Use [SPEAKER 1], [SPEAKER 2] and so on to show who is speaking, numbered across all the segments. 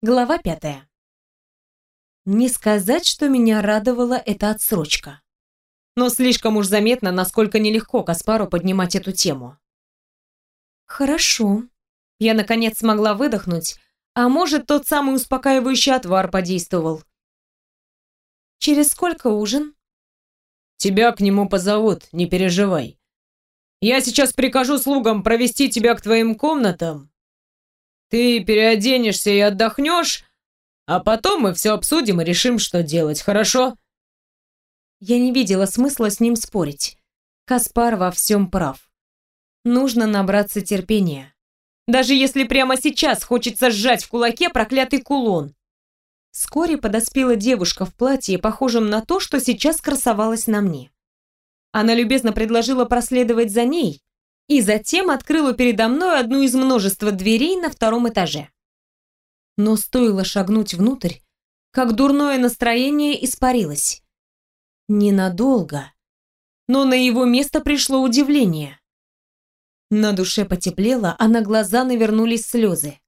[SPEAKER 1] Глава 5. Не сказать, что меня радовала эта отсрочка. Но слишком уж заметно, насколько нелегко Каспару поднимать эту тему. Хорошо. Я, наконец, смогла выдохнуть, а может, тот самый успокаивающий отвар подействовал. Через сколько ужин?
[SPEAKER 2] Тебя к нему позовут, не переживай. Я сейчас прикажу слугам провести тебя к твоим комнатам. Ты переоденешься и отдохнешь, а потом мы все обсудим и решим, что делать, хорошо?
[SPEAKER 1] Я не видела смысла с ним спорить. Каспар во всем прав. Нужно набраться терпения. Даже если прямо сейчас хочется сжать в кулаке проклятый кулон. Вскоре подоспела девушка в платье, похожем на то, что сейчас красовалось на мне. Она любезно предложила проследовать за ней, и затем открыла передо мной одну из множества дверей на втором этаже. Но стоило шагнуть внутрь, как дурное настроение испарилось. Ненадолго, но на его место пришло удивление. На душе потеплело, а на глаза навернулись слезы.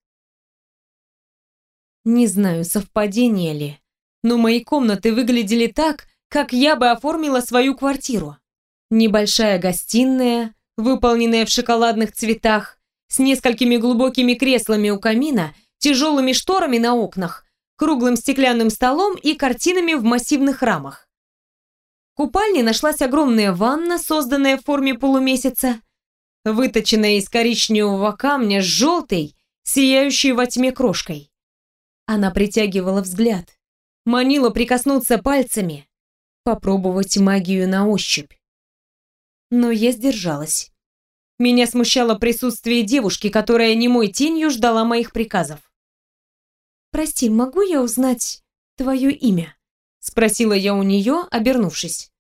[SPEAKER 1] Не знаю, совпадение ли, но мои комнаты выглядели так, как я бы оформила свою квартиру. Небольшая гостиная, выполненная в шоколадных цветах, с несколькими глубокими креслами у камина, тяжелыми шторами на окнах, круглым стеклянным столом и картинами в массивных рамах. В купальне нашлась огромная ванна, созданная в форме полумесяца, выточенная из коричневого камня с желтой, сияющей во тьме крошкой. Она притягивала взгляд, манила прикоснуться пальцами, попробовать магию на ощупь. Но я сдержалась. Меня смущало присутствие девушки, которая немой тенью ждала моих приказов. «Прости, могу я узнать твое имя?» — спросила я у нее, обернувшись.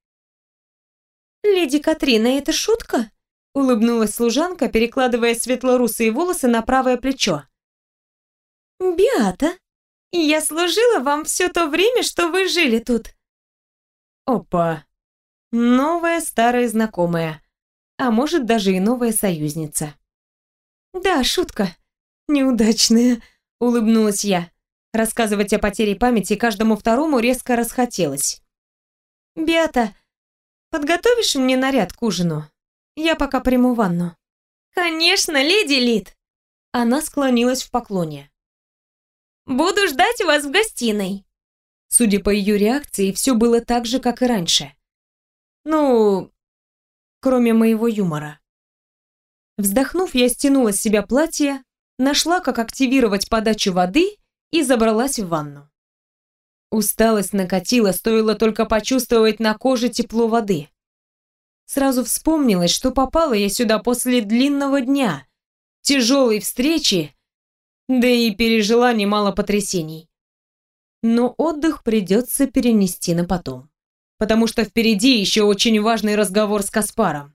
[SPEAKER 1] «Леди Катрина, это шутка?» — улыбнулась служанка, перекладывая светлорусые волосы на правое плечо. «Беата, я служила вам все то время, что вы жили тут». Опа! Новая старая знакомая, а может даже и новая союзница. «Да, шутка. Неудачная», — улыбнулась я. Рассказывать о потере памяти каждому второму резко расхотелось. «Беата, подготовишь мне наряд к ужину? Я пока приму ванну». «Конечно, леди Лид!» Она склонилась в поклоне. «Буду ждать вас в гостиной». Судя по ее реакции, все было так же, как и раньше. Ну, кроме моего юмора. Вздохнув, я стянула с себя платье, нашла, как активировать подачу воды и забралась в ванну. Усталость накатила, стоило только почувствовать на коже тепло воды. Сразу вспомнилось, что попала я сюда после длинного дня, тяжелой встречи, да и пережила немало потрясений. Но отдых придется перенести на потом, потому что впереди еще очень важный разговор с Каспаром.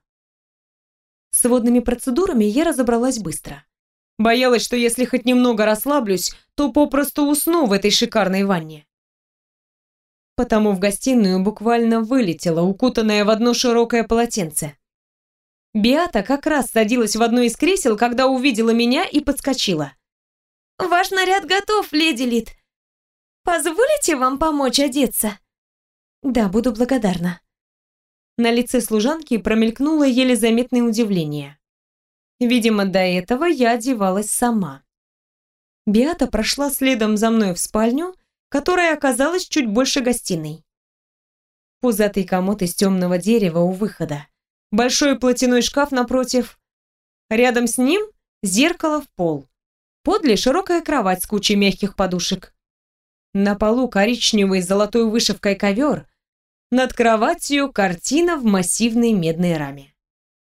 [SPEAKER 1] С водными процедурами я разобралась быстро. Боялась, что если хоть немного расслаблюсь, то попросту усну в этой шикарной ванне. Потому в гостиную буквально вылетела, укутанная в одно широкое полотенце. Беата как раз садилась в одно из кресел, когда увидела меня и подскочила. «Ваш наряд готов, леди Лид. Позволите вам помочь одеться?» «Да, буду благодарна». На лице служанки промелькнуло еле заметное удивление. Видимо, до этого я одевалась сама. Беата прошла следом за мной в спальню, которая оказалась чуть больше гостиной. Пузатый комод из темного дерева у выхода, большой платяной шкаф напротив. Рядом с ним зеркало в пол. Подле широкая кровать с кучей мягких подушек. На полу коричневый с золотой вышивкой ковер. Над кроватью картина в массивной медной раме.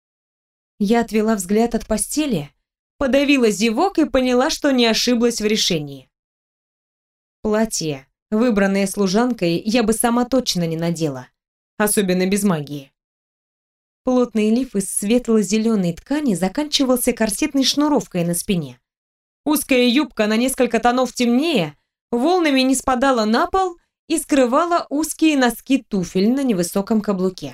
[SPEAKER 1] Я отвела взгляд от постели, подавила зевок и поняла, что не ошиблась в решении. Платье, выбранное служанкой, я бы сама точно не надела, особенно без магии. Плотный лиф из светло-зеленой ткани заканчивался корсетной шнуровкой на спине. Узкая юбка на несколько тонов темнее волнами не спадала на пол и скрывала узкие носки туфель на невысоком каблуке.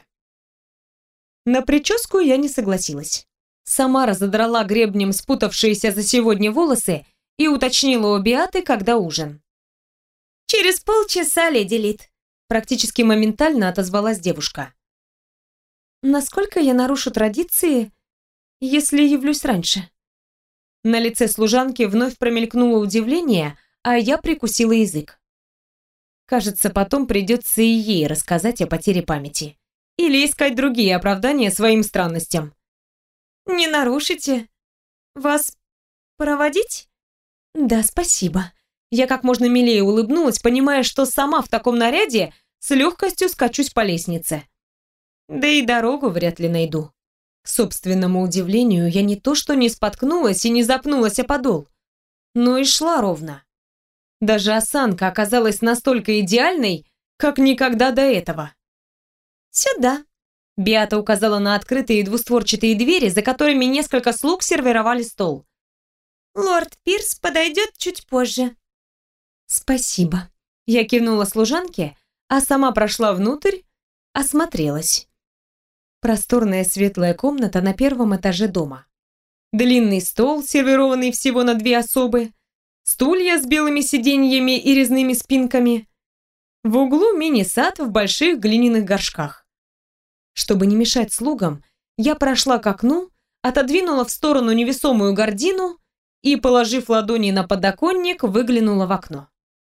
[SPEAKER 1] На прическу я не согласилась. Сама разодрала гребнем спутавшиеся за сегодня волосы и уточнила у Беаты, когда ужин. «Через полчаса, леди Лид», — практически моментально отозвалась девушка. «Насколько я нарушу традиции, если явлюсь раньше?» На лице служанки вновь промелькнуло удивление, а я прикусила язык. Кажется, потом придется и ей рассказать о потере памяти. Или искать другие оправдания своим странностям. «Не нарушите. Вас проводить?» «Да, спасибо». Я как можно милее улыбнулась, понимая, что сама в таком наряде с легкостью скачусь по лестнице. Да и дорогу вряд ли найду. К собственному удивлению, я не то что не споткнулась и не запнулась о подол, но и шла ровно. Даже осанка оказалась настолько идеальной, как никогда до этого. «Сюда», — Беата указала на открытые двустворчатые двери, за которыми несколько слуг сервировали стол. «Лорд Пирс подойдет чуть позже». «Спасибо». Я кивнула служанке, а сама прошла внутрь, осмотрелась. Просторная светлая комната на первом этаже дома. Длинный стол, сервированный всего на 2 особы, стулья с белыми сиденьями и резными спинками. В углу мини-сад в больших глиняных горшках. Чтобы не мешать слугам, я прошла к окну, отодвинула в сторону невесомую гардину и, положив ладони на подоконник, выглянула в окно.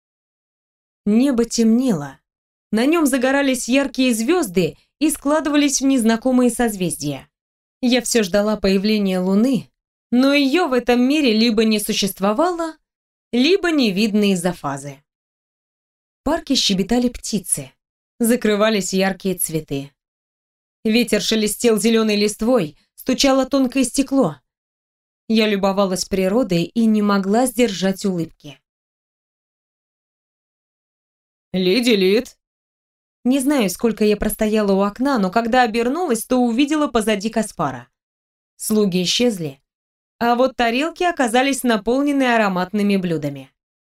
[SPEAKER 1] Небо темнело. На нем загорались яркие звезды и складывались в незнакомые созвездия. Я все ждала появления Луны, но ее в этом мире либо не существовало, либо не видно из-за фазы. В парке щебетали птицы, закрывались яркие цветы. Ветер шелестел зеленой листвой, стучало тонкое стекло. Я любовалась природой и не могла сдержать улыбки.
[SPEAKER 2] «Леди Лид!»
[SPEAKER 1] Не знаю, сколько я простояла у окна, но когда обернулась, то увидела позади Каспара. Слуги исчезли, а вот тарелки оказались наполнены ароматными блюдами.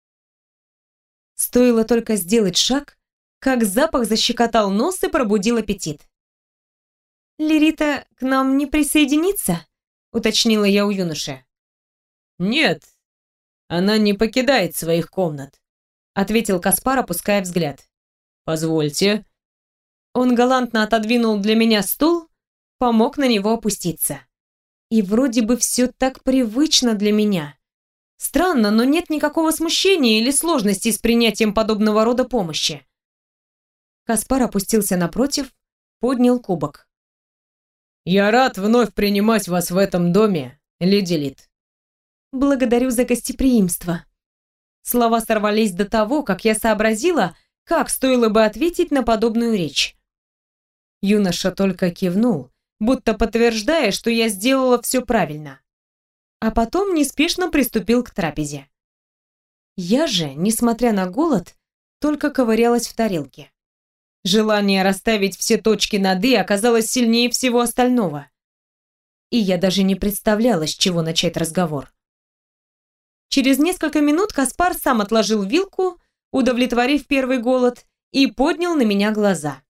[SPEAKER 1] Стоило только сделать шаг, как запах защекотал нос и пробудил аппетит. «Лерита к нам не присоединится?» — уточнила я у юноши.
[SPEAKER 2] «Нет, она не покидает своих комнат», — ответил Каспар, опуская взгляд. «Позвольте». Он галантно отодвинул для меня стул, помог на него опуститься. И вроде бы все так привычно для меня. Странно, но нет никакого смущения или сложности с принятием подобного рода помощи. Каспар опустился напротив, поднял кубок. «Я рад вновь принимать вас в этом доме, леди Лид».
[SPEAKER 1] «Благодарю за гостеприимство». Слова сорвались до того, как я сообразила, как стоило бы ответить на подобную речь. Юноша только кивнул, будто подтверждая, что я сделала все правильно. А потом неспешно приступил к трапезе. Я же, несмотря на голод, только ковырялась в тарелке. Желание расставить все точки над «и» оказалось сильнее всего остального. И я даже не представляла, с чего начать разговор. Через несколько минут Каспар сам отложил вилку, удовлетворив первый голод, и поднял на меня глаза.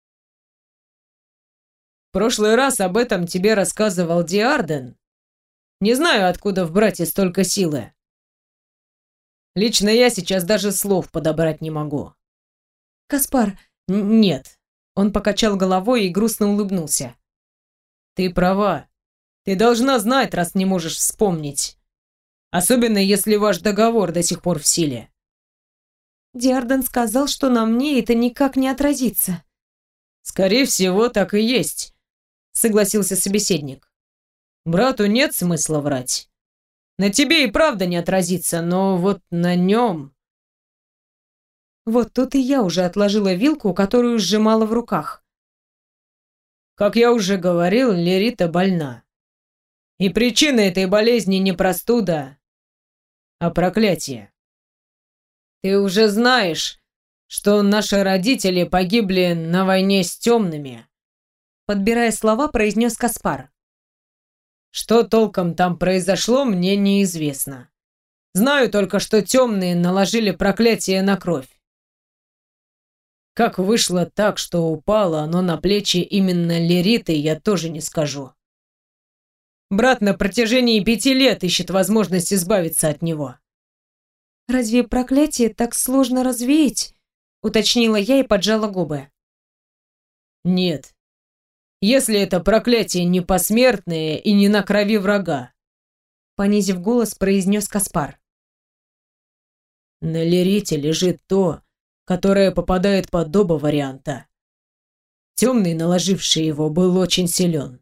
[SPEAKER 2] «В прошлый раз об этом тебе рассказывал Диарден. Не знаю, откуда в брате столько силы. Лично я сейчас даже слов подобрать не могу».
[SPEAKER 1] «Каспар...»
[SPEAKER 2] «Нет». Он покачал головой и грустно улыбнулся. «Ты права. Ты должна знать, раз не можешь вспомнить. Особенно, если ваш договор до сих пор в силе».
[SPEAKER 1] Диарден сказал, что на мне это никак не отразится.
[SPEAKER 2] «Скорее всего, так и есть», — согласился собеседник. «Брату нет смысла врать. На тебе и правда не отразится, но вот на нем...»
[SPEAKER 1] Вот тут и я уже отложила вилку, которую сжимала в руках.
[SPEAKER 2] «Как я уже говорил, Лерита больна. И причина этой болезни не простуда, а проклятие. Ты уже знаешь, что наши родители погибли на войне с темными», — подбирая слова, произнес Каспар. «Что толком там произошло, мне неизвестно. Знаю только, что темные наложили проклятие на кровь. Как вышло так, что упало оно на плечи именно Лериты, я тоже не скажу. Брат на протяжении 5 лет ищет возможность избавиться от него.
[SPEAKER 1] Разве проклятие так сложно развеять? Уточнила я и поджала губы.
[SPEAKER 2] Нет. Если это проклятие не посмертное и не на крови врага,
[SPEAKER 1] Понизив голос, произнес Каспар.
[SPEAKER 2] на Лерите лежит то, которое попадает под оба варианта. Темный, наложивший его, был очень силен.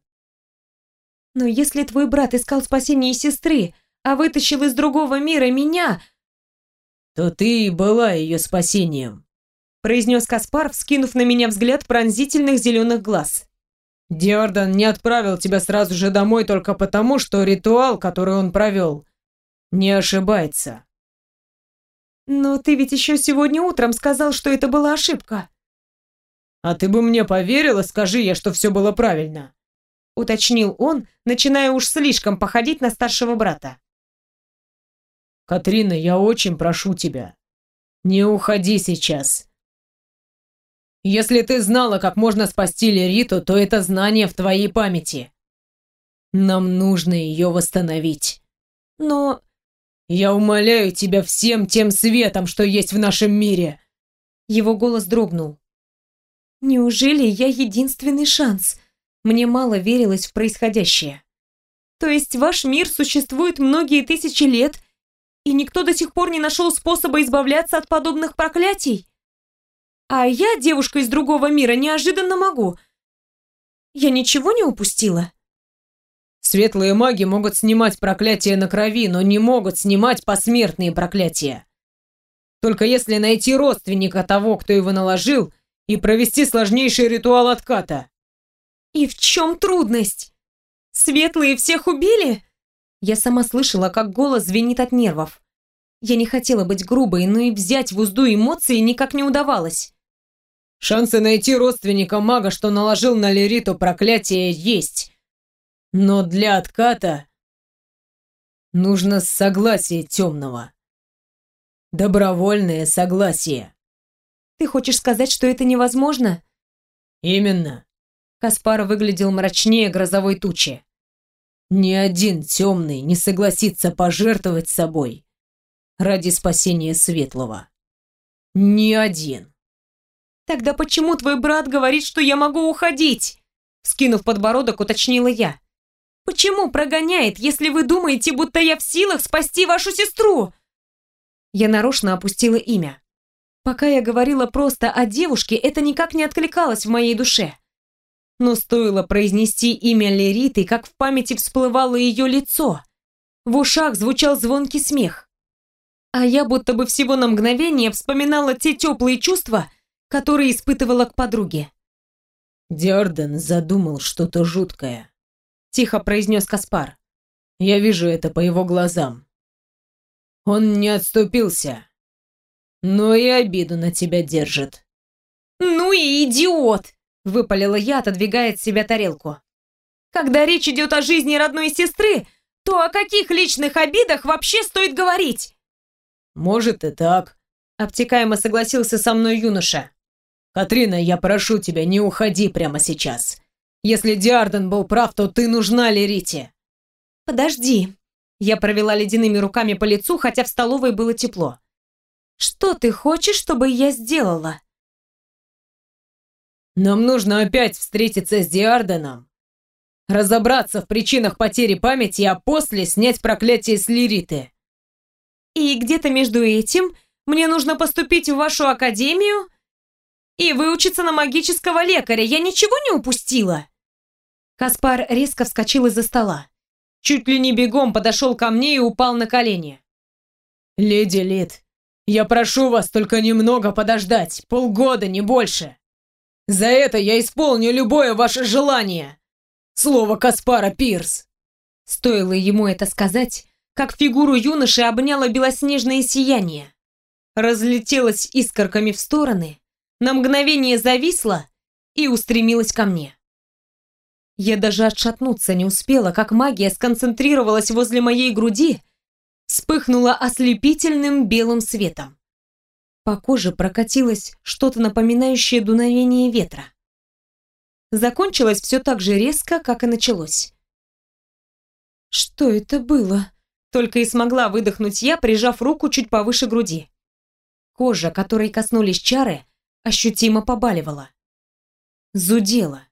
[SPEAKER 1] Но если твой брат искал спасения сестры, а вытащил из другого мира меня,
[SPEAKER 2] То ты и была ее спасением.
[SPEAKER 1] произнес Каспар, вскинув на меня взгляд пронзительных зеленых глаз.
[SPEAKER 2] Диардан не отправил тебя сразу же домой только потому, что ритуал, который он провел, не ошибается.
[SPEAKER 1] Но ты ведь еще сегодня утром сказал, что это была ошибка.
[SPEAKER 2] А ты бы мне поверила, скажи я, что все было правильно.
[SPEAKER 1] Уточнил он, начиная уж слишком походить на старшего брата.
[SPEAKER 2] Катрина, я очень прошу тебя, не уходи сейчас. Если ты знала, как можно спасти Лериту, то это знание в твоей памяти. Нам нужно ее восстановить.
[SPEAKER 1] Но...
[SPEAKER 2] Я умоляю тебя всем тем светом, что есть в нашем мире.
[SPEAKER 1] Его голос дрогнул. Неужели я единственный шанс? Мне мало верилось в происходящее. То есть ваш мир существует многие тысячи лет, и никто до сих пор не нашел способа избавляться от подобных проклятий? А я, девушка из другого мира, неожиданно могу. Я ничего не упустила?
[SPEAKER 2] Светлые маги могут снимать проклятия на крови, но не могут снимать посмертные проклятия. Только если найти родственника того, кто его наложил, и провести сложнейший ритуал отката.
[SPEAKER 1] И в чем трудность? Светлые всех убили? Я сама слышала, как голос звенит от нервов. Я не хотела быть грубой, но и взять в узду эмоции никак не удавалось.
[SPEAKER 2] Шансы найти родственника мага, что наложил на Лериту проклятие, есть. Но для отката нужно согласие темного. Добровольное согласие.
[SPEAKER 1] Ты хочешь сказать, что это невозможно?
[SPEAKER 2] Именно.
[SPEAKER 1] Каспар выглядел мрачнее грозовой тучи.
[SPEAKER 2] Ни один темный не согласится пожертвовать собой ради спасения Светлого. Ни один.
[SPEAKER 1] Тогда почему твой брат говорит, что я могу уходить? Вскинув подбородок, уточнила я. Почему прогоняет, если вы думаете, будто я в силах спасти вашу сестру? Я нарочно опустила имя. Пока я говорила просто о девушке, это никак не откликалось в моей душе. Но стоило произнести имя Лериты, как в памяти всплывало ее лицо. В ушах звучал звонкий смех. А я будто бы всего на мгновение вспоминала те теплые чувства, которые испытывала к подруге.
[SPEAKER 2] Диарден задумал что-то жуткое.
[SPEAKER 1] Тихо произнес Каспар.
[SPEAKER 2] Я вижу это по его глазам. Он не отступился, но и обиду на тебя держит.
[SPEAKER 1] «Ну и идиот!» — выпалила я, отодвигая от себя тарелку. «Когда речь идет о жизни родной сестры, то о каких личных обидах вообще стоит говорить?»
[SPEAKER 2] «Может и так»,
[SPEAKER 1] — обтекаемо согласился со мной юноша.
[SPEAKER 2] «Катрина, я прошу тебя, не уходи прямо сейчас. Если Диарден был прав, то ты нужна Лерите».
[SPEAKER 1] «Подожди». Я провела ледяными руками по лицу, хотя в столовой было тепло. «Что ты хочешь, чтобы я сделала?»
[SPEAKER 2] «Нам нужно опять встретиться с Диарденом, разобраться в причинах потери памяти, а после снять проклятие с Лериты».
[SPEAKER 1] «И где-то между этим мне нужно поступить в вашу академию и выучиться на магического лекаря. Я ничего не упустила?» Каспар резко вскочил из-за стола. Чуть ли не бегом подошел ко мне и упал на колени.
[SPEAKER 2] «Леди Лид, я прошу вас только немного подождать, полгода, не больше. За это я исполню любое ваше желание. Слово Каспара Пирс».
[SPEAKER 1] Стоило ему это сказать, как фигуру юноши обняло белоснежное сияние. Разлетелось искорками в стороны, на мгновение зависла и устремилась ко мне. Я даже отшатнуться не успела, как магия сконцентрировалась возле моей груди, вспыхнула ослепительным белым светом. По коже прокатилось что-то напоминающее дуновение ветра. Закончилось все так же резко, как и началось. «Что это было?» Только и смогла выдохнуть я, прижав руку чуть повыше груди. Кожа, которой коснулись чары, ощутимо побаливала. Зудела.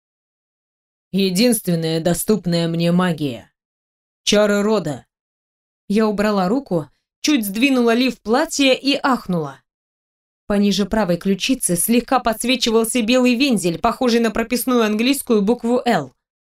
[SPEAKER 2] Единственная доступная мне магия. Чары рода.
[SPEAKER 1] Я убрала руку, чуть сдвинула лиф платья и ахнула. Пониже правой ключицы слегка подсвечивался белый вензель, похожий на прописную английскую букву «Л».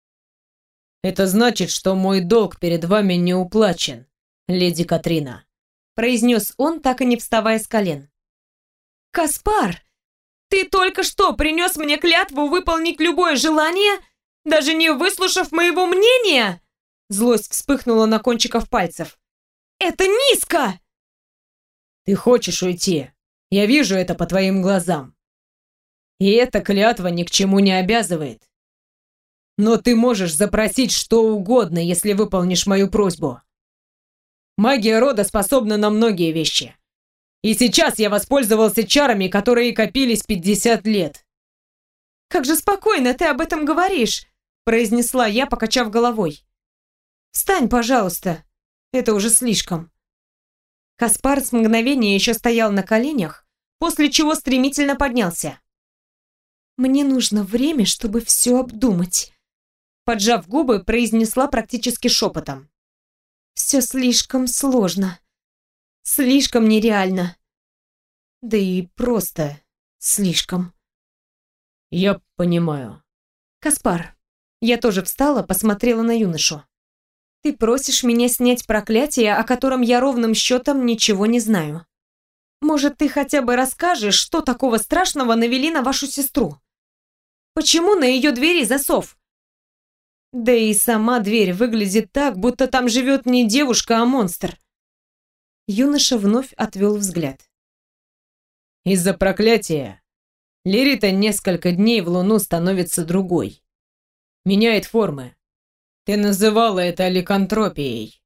[SPEAKER 2] «Это значит, что мой долг перед вами не уплачен, леди Катрина»,
[SPEAKER 1] произнес он, так и не вставая с колен. «Каспар, ты только что принес мне клятву выполнить любое желание, даже не выслушав моего мнения?» Злость вспыхнула на кончиках пальцев. «Это низко!»
[SPEAKER 2] «Ты хочешь уйти? Я вижу это по твоим глазам. И эта клятва ни к чему не обязывает. Но ты можешь запросить что угодно, если выполнишь мою просьбу. Магия рода способна на многие вещи. И сейчас я воспользовался чарами, которые копились 50 лет».
[SPEAKER 1] «Как же спокойно ты об этом говоришь», произнесла я, покачав головой. «Встань, пожалуйста. Это уже слишком». Каспар с мгновения еще стоял на коленях, после чего стремительно поднялся. «Мне нужно время, чтобы все обдумать», поджав губы, произнесла практически шепотом. «Все слишком сложно. Слишком нереально. Да и просто слишком».
[SPEAKER 2] «Я понимаю».
[SPEAKER 1] «Каспар». Я тоже встала, посмотрела на юношу. «Ты просишь меня снять проклятие, о котором я ровным счетом ничего не знаю. Может, ты хотя бы расскажешь, что такого страшного навели на вашу сестру? Почему на ее двери засов? Да и сама дверь выглядит так, будто там живет не девушка, а монстр». Юноша вновь отвел взгляд.
[SPEAKER 2] «Из-за проклятия Лирита несколько дней в луну становится другой. Меняет формы. Ты называла это ликантропией.